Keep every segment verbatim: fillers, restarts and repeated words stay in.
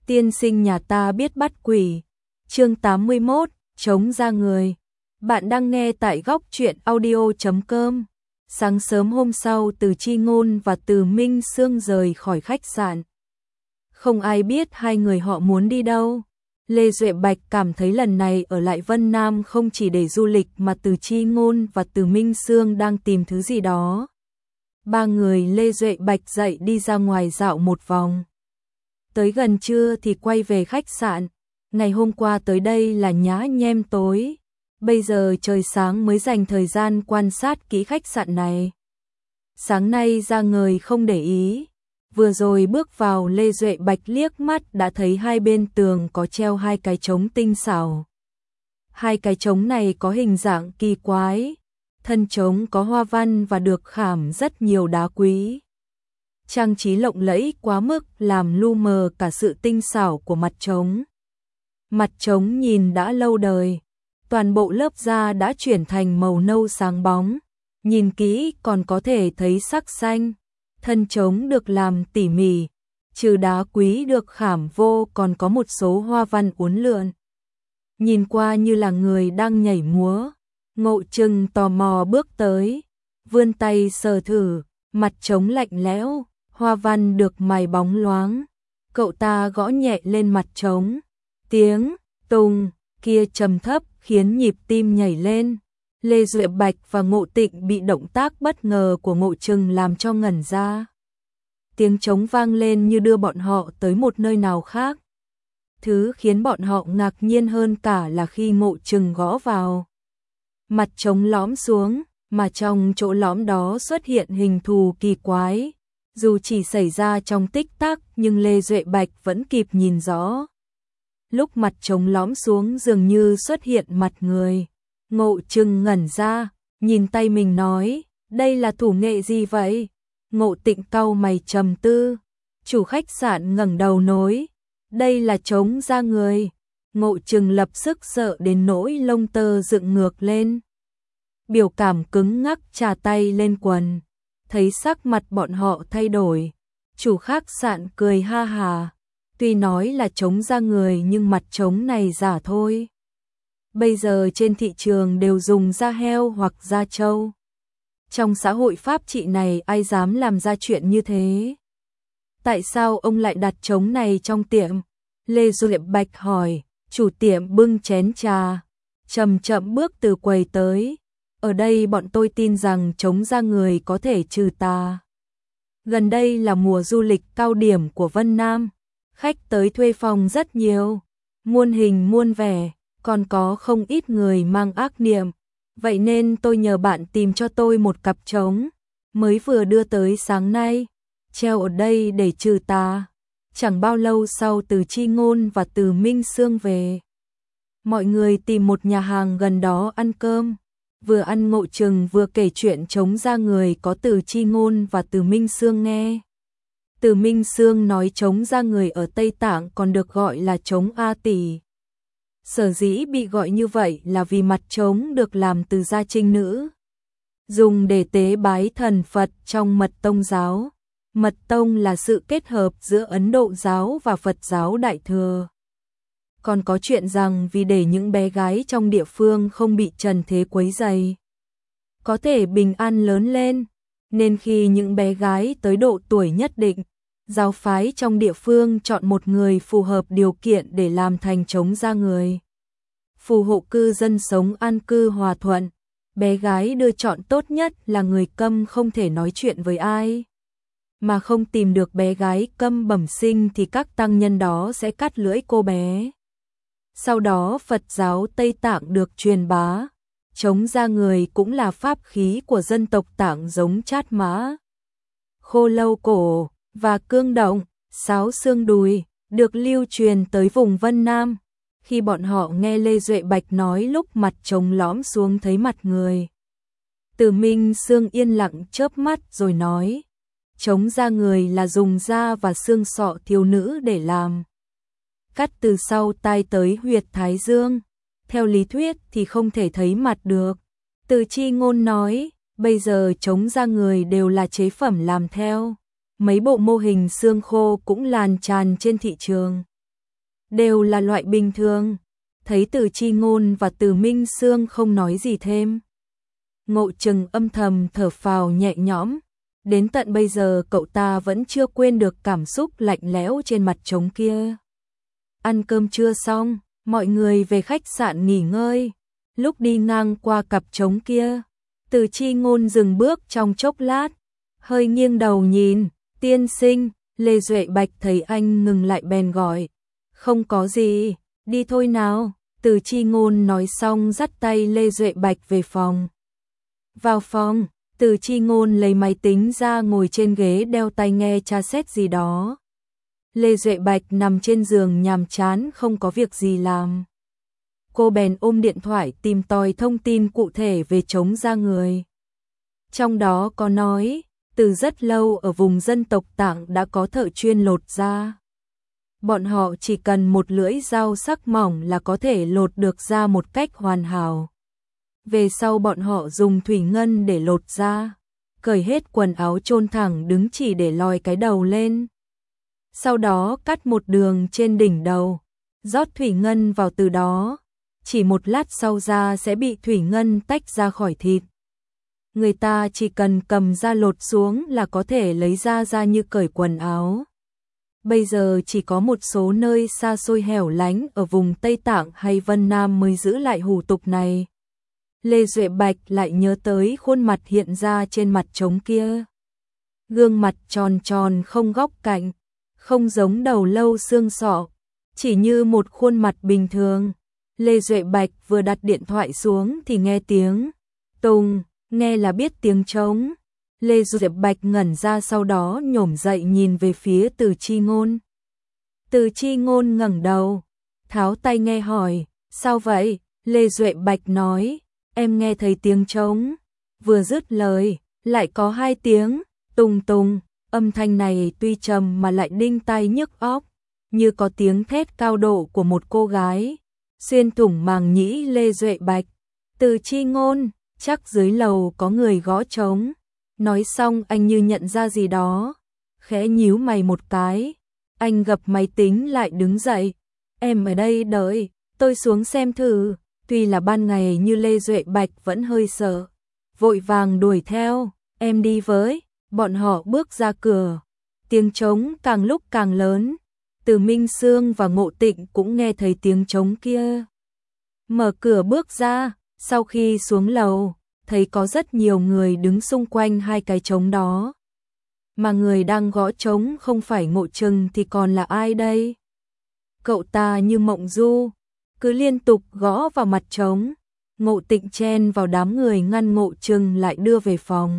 Tiên sinh nhà ta biết bắt quỷ. Chương tám mươi mốt, chống ra người. Bạn đang nghe tại góc truyện audio chấm com. Sáng sớm hôm sau, Từ Chi Ngôn và Từ Minh Sương rời khỏi khách sạn. Không ai biết hai người họ muốn đi đâu. Lê Duệ Bạch cảm thấy lần này ở lại Vân Nam không chỉ để du lịch mà Từ Chi Ngôn và Từ Minh Sương đang tìm thứ gì đó. Ba người Lê Duệ Bạch dậy đi ra ngoài dạo một vòng. Tới gần trưa thì quay về khách sạn. Ngày hôm qua tới đây là nhá nhem tối. Bây giờ trời sáng mới dành thời gian quan sát kỹ khách sạn này. Sáng nay ra người không để ý. Vừa rồi bước vào, Lê Duệ Bạch liếc mắt đã thấy hai bên tường có treo hai cái trống tinh xảo. Hai cái trống này có hình dạng kỳ quái. Thân trống có hoa văn và được khảm rất nhiều đá quý. Trang trí lộng lẫy quá mức làm lu mờ cả sự tinh xảo của mặt trống. Mặt trống nhìn đã lâu đời. Toàn bộ lớp da đã chuyển thành màu nâu sáng bóng. Nhìn kỹ còn có thể thấy sắc xanh. Thân trống được làm tỉ mỉ. Trừ đá quý được khảm vô còn có một số hoa văn uốn lượn. Nhìn qua như là người đang nhảy múa. Ngộ Trừng tò mò bước tới. Vươn tay sờ thử. Mặt trống lạnh lẽo. Hoa văn được mài bóng loáng. Cậu ta gõ nhẹ lên mặt trống. Tiếng tùng kia trầm thấp khiến nhịp tim nhảy lên. Lê Duệ Bạch và Ngộ Tịnh bị động tác bất ngờ của Ngộ Trừng làm cho ngẩn ra. Tiếng trống vang lên như đưa bọn họ tới một nơi nào khác. Thứ khiến bọn họ ngạc nhiên hơn cả là khi Ngộ Trừng gõ vào. Mặt trống lõm xuống, mà trong chỗ lõm đó xuất hiện hình thù kỳ quái. Dù chỉ xảy ra trong tích tắc nhưng Lê Duệ Bạch vẫn kịp nhìn rõ. Lúc mặt trống lõm xuống dường như xuất hiện mặt người. Ngộ Trừng ngẩn ra, nhìn tay mình nói, đây là thủ nghệ gì vậy? Ngộ Tịnh cau mày trầm tư. Chủ khách sạn ngẩng đầu nói, đây là trống da người. Ngộ Trừng lập sức sợ đến nỗi lông tơ dựng ngược lên. Biểu cảm cứng ngắc chà tay lên quần. Thấy sắc mặt bọn họ thay đổi. Chủ khách sạn cười ha hà. Tuy nói là trống da người nhưng mặt trống này giả thôi. Bây giờ trên thị trường đều dùng da heo hoặc da trâu. Trong xã hội pháp trị này ai dám làm ra chuyện như thế? Tại sao ông lại đặt trống này trong tiệm? Lê Duệ Bạch hỏi. Chủ tiệm bưng chén trà, chậm chậm bước từ quầy tới. Ở đây bọn tôi tin rằng trống da người có thể trừ tà. Gần đây là mùa du lịch cao điểm của Vân Nam. Khách tới thuê phòng rất nhiều. Muôn hình muôn vẻ, còn có không ít người mang ác niệm. Vậy nên tôi nhờ bạn tìm cho tôi một cặp trống. Mới vừa đưa tới sáng nay. Treo ở đây để trừ tà. Chẳng bao lâu sau Từ Chi Ngôn và Từ Minh Sương về. Mọi người tìm một nhà hàng gần đó ăn cơm. Vừa ăn Ngộ Trừng vừa kể chuyện trống da người có Từ Chi Ngôn và Từ Minh Sương nghe. Từ Minh Sương nói trống da người ở Tây Tạng còn được gọi là trống A Tỷ. Sở dĩ bị gọi như vậy là vì mặt trống được làm từ da trinh nữ. Dùng để tế bái thần Phật trong Mật Tông giáo. Mật Tông là sự kết hợp giữa Ấn Độ giáo và Phật giáo Đại Thừa. Còn có chuyện rằng vì để những bé gái trong địa phương không bị trần thế quấy rầy, có thể bình an lớn lên, nên khi những bé gái tới độ tuổi nhất định, giáo phái trong địa phương chọn một người phù hợp điều kiện để làm thành trống da người. Phù hộ cư dân sống an cư hòa thuận. Bé gái đưa chọn tốt nhất là người câm không thể nói chuyện với ai. Mà không tìm được bé gái câm bẩm sinh thì các tăng nhân đó sẽ cắt lưỡi cô bé. Sau đó Phật giáo Tây Tạng được truyền bá. Trống da người cũng là pháp khí của dân tộc Tạng giống chát mã, khô lâu cổ và cương động, sáo xương đùi, được lưu truyền tới vùng Vân Nam. Khi bọn họ nghe Lê Duệ Bạch nói lúc mặt trống lõm xuống thấy mặt người, Từ Minh Sương yên lặng chớp mắt rồi nói, trống da người là dùng da và xương sọ thiếu nữ để làm. Cắt từ sau tai tới huyệt thái dương. Theo lý thuyết thì không thể thấy mặt được. Từ Chi Ngôn nói, bây giờ trống da người đều là chế phẩm làm theo. Mấy bộ mô hình xương khô cũng lan tràn trên thị trường. đều là loại bình thường. Thấy Từ Chi Ngôn và Từ Minh Xương không nói gì thêm, Ngộ Trừng âm thầm thở phào nhẹ nhõm. Đến tận bây giờ cậu ta vẫn chưa quên được cảm xúc lạnh lẽo trên mặt trống kia. Ăn cơm trưa xong, mọi người về khách sạn nghỉ ngơi. Lúc đi ngang qua cặp trống kia, Từ Chi Ngôn dừng bước trong chốc lát, hơi nghiêng đầu nhìn. Tiên sinh, Lê Duệ Bạch thấy anh ngừng lại bèn gọi. Không có gì, đi thôi nào. Từ Chi Ngôn nói xong dắt tay Lê Duệ Bạch về phòng. Vào phòng, Từ Chi Ngôn lấy máy tính ra ngồi trên ghế đeo tai nghe tra xét gì đó. Lê Duệ Bạch nằm trên giường nhàm chán không có việc gì làm. Cô bèn ôm điện thoại tìm tòi thông tin cụ thể về Trống Da Người. Trong đó có nói, từ rất lâu ở vùng dân tộc Tạng đã có thợ chuyên lột da. Bọn họ chỉ cần một lưỡi dao sắc mỏng là có thể lột được da một cách hoàn hảo. Về sau bọn họ dùng thủy ngân để lột da, cởi hết quần áo chôn thẳng đứng chỉ để lòi cái đầu lên. Sau đó cắt một đường trên đỉnh đầu, rót thủy ngân vào, từ đó chỉ một lát sau da sẽ bị thủy ngân tách ra khỏi thịt. Người ta chỉ cần cầm da lột xuống là có thể lấy da ra như cởi quần áo. Bây giờ chỉ có một số nơi xa xôi hẻo lánh ở vùng Tây Tạng hay Vân Nam mới giữ lại hủ tục này. Lê Duệ Bạch lại nhớ tới khuôn mặt hiện ra trên mặt trống kia. Gương mặt tròn tròn không góc cạnh, không giống đầu lâu xương sọ, chỉ như một khuôn mặt bình thường. Lê Duệ Bạch vừa đặt điện thoại xuống thì nghe tiếng tùng, nghe là biết tiếng trống. Lê Duệ Bạch ngẩn ra, sau đó nhổm dậy nhìn về phía Từ Chi Ngôn. Từ Chi Ngôn ngẩng đầu, tháo tai nghe hỏi, sao vậy? Lê Duệ Bạch nói, em nghe thấy tiếng trống. Vừa dứt lời, lại có hai tiếng tùng tùng, âm thanh này tuy trầm mà lại đinh tai nhức óc, như có tiếng thét cao độ của một cô gái, xuyên thủng màng nhĩ Lê Duệ Bạch. Từ Chi Ngôn, chắc dưới lầu có người gõ trống. Nói xong anh như nhận ra gì đó, khẽ nhíu mày một cái. Anh gập máy tính lại đứng dậy. Em ở đây đợi, tôi xuống xem thử. Tuy là ban ngày nhưng Lê Duệ Bạch vẫn hơi sợ, vội vàng đuổi theo. Em đi với. Bọn họ bước ra cửa, tiếng trống càng lúc càng lớn. Từ Minh Xương và Ngộ Tịnh cũng nghe thấy tiếng trống kia. Mở cửa bước ra, sau khi xuống lầu, thấy có rất nhiều người đứng xung quanh hai cái trống đó. Mà người đang gõ trống không phải Ngộ Trừng thì còn là ai đây? Cậu ta như mộng du, cứ liên tục gõ vào mặt trống. Ngộ Tịnh chen vào đám người ngăn Ngộ Trừng lại đưa về phòng.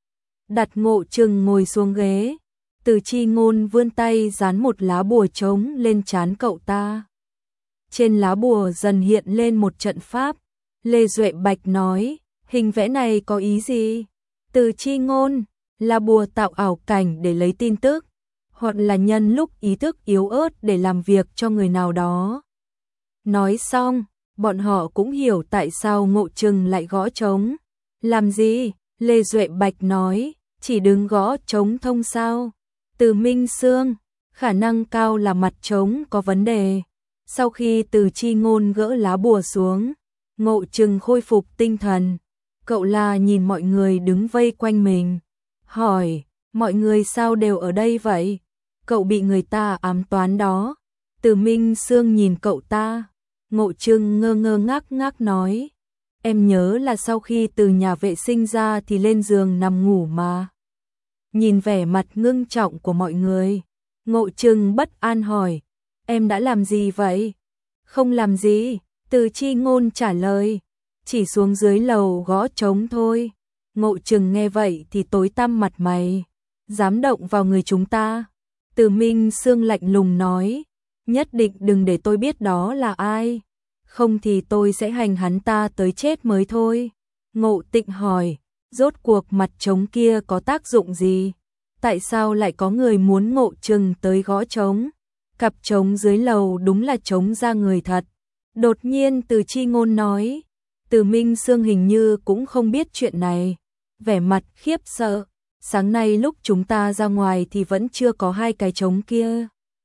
Đặt Ngộ Trừng ngồi xuống ghế. Từ Chi Ngôn vươn tay dán một lá bùa trống lên trán cậu ta. Trên lá bùa dần hiện lên một trận pháp. Lê Duệ Bạch nói, hình vẽ này có ý gì? Từ Chi Ngôn, là bùa tạo ảo cảnh để lấy tin tức, hoặc là nhân lúc ý thức yếu ớt để làm việc cho người nào đó. Nói xong, bọn họ cũng hiểu tại sao Ngộ Trừng lại gõ trống. Làm gì? Lê Duệ Bạch nói, chỉ đứng gõ trống thông sao? Từ Minh Xương, khả năng cao là mặt trống có vấn đề. Sau khi Từ Chi Ngôn gỡ lá bùa xuống, Ngộ Trừng khôi phục tinh thần. Cậu là nhìn mọi người đứng vây quanh mình, hỏi, mọi người sao đều ở đây vậy? Cậu bị người ta ám toán đó. Từ Minh Xương nhìn cậu ta. Ngộ Trừng ngơ ngơ ngác ngác nói, em nhớ là sau khi từ nhà vệ sinh ra thì lên giường nằm ngủ mà. Nhìn vẻ mặt ngưng trọng của mọi người, Ngộ Trừng bất an hỏi, em đã làm gì vậy? Không làm gì, Từ Chi Ngôn trả lời, chỉ xuống dưới lầu gõ trống thôi. Ngộ Trừng nghe vậy thì tối tăm mặt mày, dám động vào người chúng ta? Từ Minh Xương lạnh lùng nói, nhất định đừng để tôi biết đó là ai, không thì tôi sẽ hành hắn ta tới chết mới thôi. Ngộ Tịnh hỏi, rốt cuộc mặt trống kia có tác dụng gì? Tại sao lại có người muốn Ngộ Trừng tới gõ trống? Cặp trống dưới lầu đúng là trống da người thật. Đột nhiên Từ Chi Ngôn nói. Từ Minh Xương hình như cũng không biết chuyện này, vẻ mặt khiếp sợ. Sáng nay lúc chúng ta ra ngoài thì vẫn chưa có hai cái trống kia.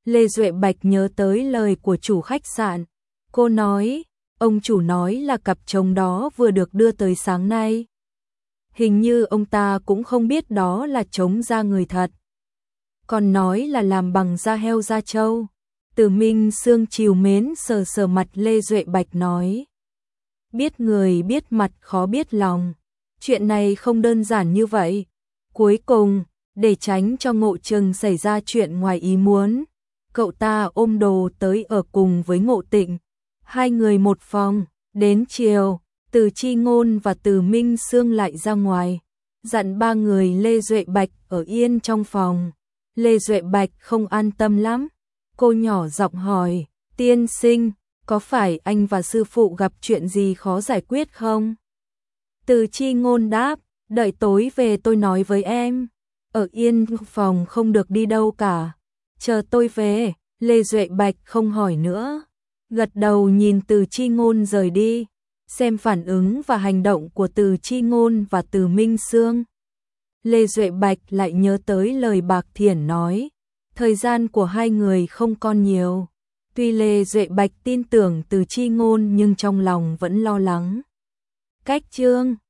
Lê Duệ Bạch nhớ tới lời của chủ khách sạn. Cô nói, ông chủ nói là cặp chồng đó vừa được đưa tới sáng nay. Hình như ông ta cũng không biết đó là trống da người thật. Còn nói là làm bằng da heo da trâu. Từ Minh Sương trìu mến sờ sờ mặt Lê Duệ Bạch nói. Biết người biết mặt khó biết lòng. Chuyện này không đơn giản như vậy. Cuối cùng, để tránh cho Ngộ Trừng xảy ra chuyện ngoài ý muốn, cậu ta ôm đồ tới ở cùng với Ngộ Tịnh. Hai người một phòng, đến chiều, Từ Chi Ngôn và Từ Minh Sương lại ra ngoài, dặn ba người Lê Duệ Bạch ở yên trong phòng. Lê Duệ Bạch không an tâm lắm, cô nhỏ giọng hỏi, tiên sinh, có phải anh và sư phụ gặp chuyện gì khó giải quyết không? Từ Chi Ngôn đáp, đợi tối về tôi nói với em, ở yên phòng không được đi đâu cả, chờ tôi về. Lê Duệ Bạch không hỏi nữa, gật đầu nhìn Từ Chi Ngôn rời đi, xem phản ứng và hành động của Từ Chi Ngôn và Từ Minh Sương. Lê Duệ Bạch lại nhớ tới lời Bạc Thiển nói, thời gian của hai người không còn nhiều. Tuy Lê Duệ Bạch tin tưởng Từ Chi Ngôn nhưng trong lòng vẫn lo lắng. Cách chương